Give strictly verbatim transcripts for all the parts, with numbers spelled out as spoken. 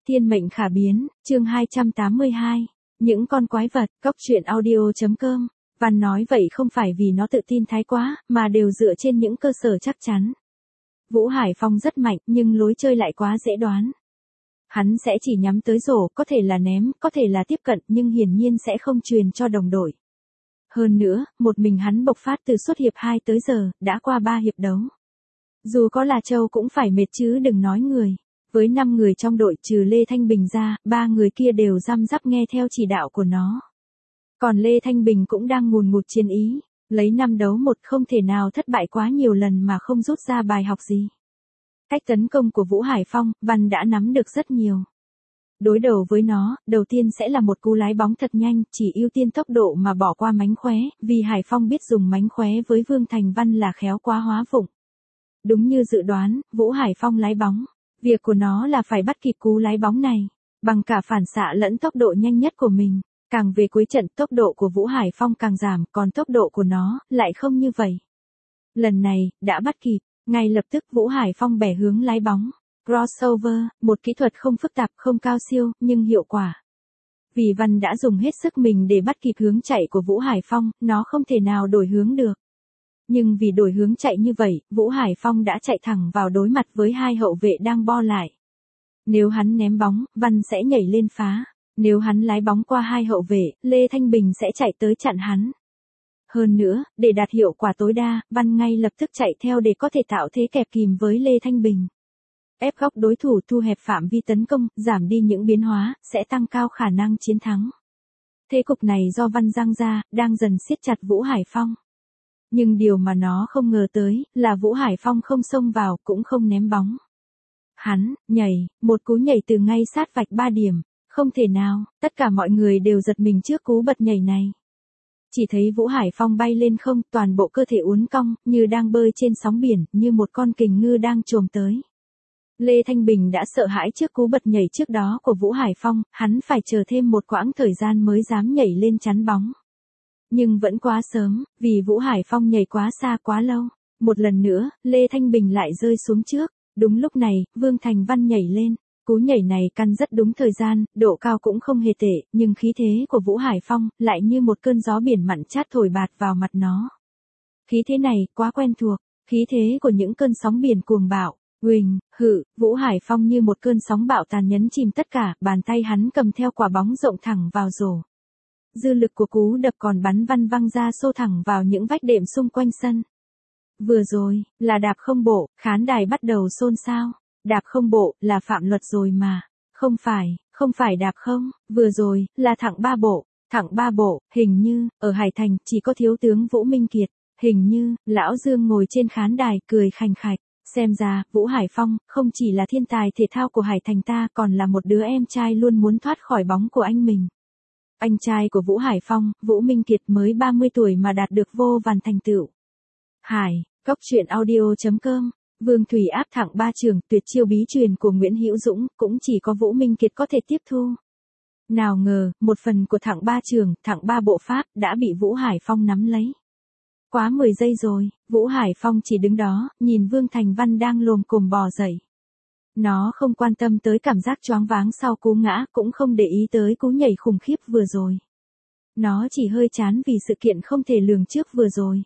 Thiên mệnh khả biến, chương hai trăm tám mươi hai. Những con quái vật, cóc truyện audio.com. Văn nói vậy không phải vì nó tự tin thái quá, mà đều dựa trên những cơ sở chắc chắn. Vũ Hải Phong rất mạnh, nhưng lối chơi lại quá dễ đoán. Hắn sẽ chỉ nhắm tới rổ, có thể là ném, có thể là tiếp cận, nhưng hiển nhiên sẽ không truyền cho đồng đội. Hơn nữa, một mình hắn bộc phát từ suốt hiệp hai tới giờ, đã qua ba hiệp đấu. Dù có là Châu cũng phải mệt chứ đừng nói người. Với năm người trong đội trừ Lê Thanh Bình ra, ba người kia đều răm rắp nghe theo chỉ đạo của nó. Còn Lê Thanh Bình cũng đang ngùn ngụt chiến ý, lấy năm đấu một không thể nào thất bại quá nhiều lần mà không rút ra bài học gì. Cách tấn công của Vũ Hải Phong, Văn đã nắm được rất nhiều. Đối đầu với nó, đầu tiên sẽ là một cú lái bóng thật nhanh, chỉ ưu tiên tốc độ mà bỏ qua mánh khóe, vì Hải Phong biết dùng mánh khóe với Vương Thành Văn là khéo quá hóa vụng. Đúng như dự đoán, Vũ Hải Phong lái bóng. Việc của nó là phải bắt kịp cú lái bóng này, bằng cả phản xạ lẫn tốc độ nhanh nhất của mình. Càng về cuối trận tốc độ của Vũ Hải Phong càng giảm, còn tốc độ của nó lại không như vậy. Lần này, đã bắt kịp, ngay lập tức Vũ Hải Phong bẻ hướng lái bóng. Crossover, một kỹ thuật không phức tạp không cao siêu, nhưng hiệu quả. Vì Văn đã dùng hết sức mình để bắt kịp hướng chạy của Vũ Hải Phong, nó không thể nào đổi hướng được. Nhưng vì đổi hướng chạy như vậy, Vũ Hải Phong đã chạy thẳng vào đối mặt với hai hậu vệ đang bo lại. Nếu hắn ném bóng, Văn sẽ nhảy lên phá. Nếu hắn lái bóng qua hai hậu vệ, Lê Thanh Bình sẽ chạy tới chặn hắn. Hơn nữa, để đạt hiệu quả tối đa, Văn ngay lập tức chạy theo để có thể tạo thế kẹp kìm với Lê Thanh Bình. Ép góc đối thủ, thu hẹp phạm vi tấn công, giảm đi những biến hóa, sẽ tăng cao khả năng chiến thắng. Thế cục này do Văn giang ra, đang dần siết chặt Vũ Hải Phong. Nhưng điều mà nó không ngờ tới, là Vũ Hải Phong không xông vào, cũng không ném bóng. Hắn, nhảy, một cú nhảy từ ngay sát vạch ba điểm. Không thể nào, tất cả mọi người đều giật mình trước cú bật nhảy này. Chỉ thấy Vũ Hải Phong bay lên không, toàn bộ cơ thể uốn cong, như đang bơi trên sóng biển, như một con kình ngư đang chồm tới. Lê Thanh Bình đã sợ hãi trước cú bật nhảy trước đó của Vũ Hải Phong, hắn phải chờ thêm một quãng thời gian mới dám nhảy lên chắn bóng. Nhưng vẫn quá sớm, vì Vũ Hải Phong nhảy quá xa quá lâu. Một lần nữa, Lê Thanh Bình lại rơi xuống trước. Đúng lúc này, Vương Thành Văn nhảy lên. Cú nhảy này căn rất đúng thời gian, độ cao cũng không hề tệ, nhưng khí thế của Vũ Hải Phong lại như một cơn gió biển mặn chát thổi bạt vào mặt nó. Khí thế này quá quen thuộc, khí thế của những cơn sóng biển cuồng bạo. Huỳnh, hự, Vũ Hải Phong như một cơn sóng bạo tàn nhấn chìm tất cả, bàn tay hắn cầm theo quả bóng rộng thẳng vào rổ. Dư lực của cú đập còn bắn Văn văng ra xô thẳng vào những vách đệm xung quanh sân. Vừa rồi, là đạp không bộ, khán đài bắt đầu xôn xao. Đạp không bộ, là phạm luật rồi mà. Không phải, không phải đạp không, vừa rồi, là thẳng ba bộ. Thẳng ba bộ, hình như, ở Hải Thành, chỉ có thiếu tướng Vũ Minh Kiệt. Hình như, lão Dương ngồi trên khán đài, cười khành khạch. Xem ra, Vũ Hải Phong, không chỉ là thiên tài thể thao của Hải Thành ta, còn là một đứa em trai luôn muốn thoát khỏi bóng của anh mình. Anh trai của Vũ Hải Phong, Vũ Minh Kiệt mới ba mươi tuổi mà đạt được vô vàn thành tựu. Hải, cóc truyện audio.com. Vương Thủy áp thẳng ba trường, tuyệt chiêu bí truyền của Nguyễn Hữu Dũng, cũng chỉ có Vũ Minh Kiệt có thể tiếp thu. Nào ngờ, một phần của thẳng ba trường, thẳng ba bộ pháp, đã bị Vũ Hải Phong nắm lấy. Quá mười giây rồi, Vũ Hải Phong chỉ đứng đó, nhìn Vương Thành Văn đang lồm cồm bò dậy. Nó không quan tâm tới cảm giác choáng váng sau cú ngã, cũng không để ý tới cú nhảy khủng khiếp vừa rồi. Nó chỉ hơi chán vì sự kiện không thể lường trước vừa rồi.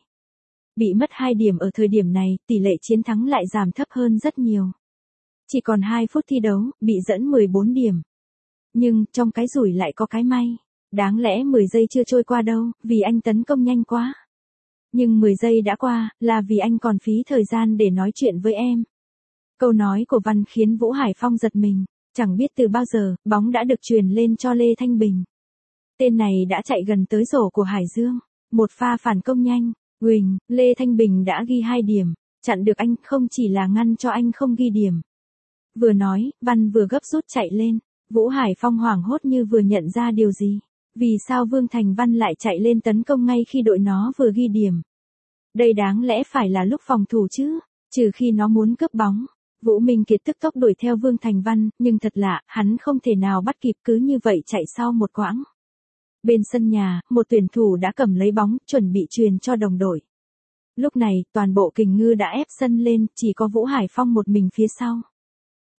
Bị mất hai điểm ở thời điểm này, tỷ lệ chiến thắng lại giảm thấp hơn rất nhiều. Chỉ còn hai phút thi đấu, bị dẫn mười bốn điểm. Nhưng, trong cái rủi lại có cái may. Đáng lẽ mười giây chưa trôi qua đâu, vì anh tấn công nhanh quá. Nhưng mười giây đã qua, là vì anh còn phí thời gian để nói chuyện với em. Câu nói của Văn khiến Vũ Hải Phong giật mình. Chẳng biết từ bao giờ, bóng đã được truyền lên cho Lê Thanh Bình. Tên này đã chạy gần tới rổ của Hải Dương. Một pha phản công nhanh. Huỳnh, Lê Thanh Bình đã ghi hai điểm, chặn được anh, không chỉ là ngăn cho anh không ghi điểm. Vừa nói, Văn vừa gấp rút chạy lên, Vũ Hải Phong hoảng hốt như vừa nhận ra điều gì. Vì sao Vương Thành Văn lại chạy lên tấn công ngay khi đội nó vừa ghi điểm? Đây đáng lẽ phải là lúc phòng thủ chứ, trừ khi nó muốn cướp bóng. Vũ Minh Kiệt tức tốc đuổi theo Vương Thành Văn, nhưng thật lạ, hắn không thể nào bắt kịp, cứ như vậy chạy sau một quãng. Bên sân nhà, một tuyển thủ đã cầm lấy bóng, chuẩn bị truyền cho đồng đội. Lúc này, toàn bộ kình ngư đã ép sân lên, chỉ có Vũ Hải Phong một mình phía sau.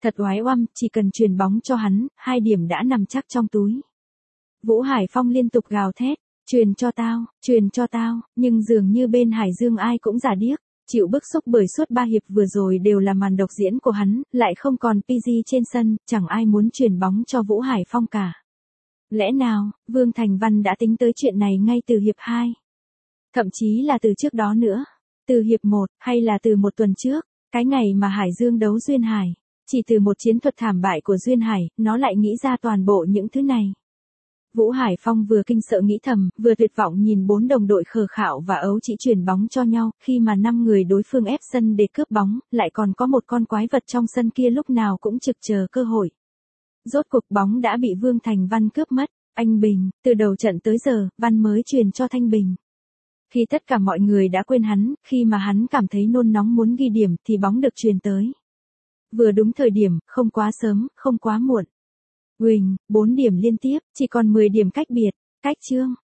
Thật oái oăm, chỉ cần truyền bóng cho hắn, hai điểm đã nằm chắc trong túi. Vũ Hải Phong liên tục gào thét, truyền cho tao, truyền cho tao, nhưng dường như bên Hải Dương ai cũng giả điếc, chịu bức xúc bởi suốt ba hiệp vừa rồi đều là màn độc diễn của hắn, lại không còn pê giê trên sân, chẳng ai muốn truyền bóng cho Vũ Hải Phong cả. Lẽ nào, Vương Thành Văn đã tính tới chuyện này ngay từ hiệp hai? Thậm chí là từ trước đó nữa, từ hiệp một, hay là từ một tuần trước, cái ngày mà Hải Dương đấu Duyên Hải, chỉ từ một chiến thuật thảm bại của Duyên Hải, nó lại nghĩ ra toàn bộ những thứ này. Vũ Hải Phong vừa kinh sợ nghĩ thầm, vừa tuyệt vọng nhìn bốn đồng đội khờ khạo và ấu chỉ chuyển bóng cho nhau, khi mà năm người đối phương ép sân để cướp bóng, lại còn có một con quái vật trong sân kia lúc nào cũng trực chờ cơ hội. Rốt cuộc bóng đã bị Vương Thành Văn cướp mất, anh Bình, từ đầu trận tới giờ, Văn mới truyền cho Thanh Bình. Khi tất cả mọi người đã quên hắn, khi mà hắn cảm thấy nôn nóng muốn ghi điểm thì bóng được truyền tới. Vừa đúng thời điểm, không quá sớm, không quá muộn. Huỳnh, bốn điểm liên tiếp, chỉ còn mười điểm cách biệt, cách chương.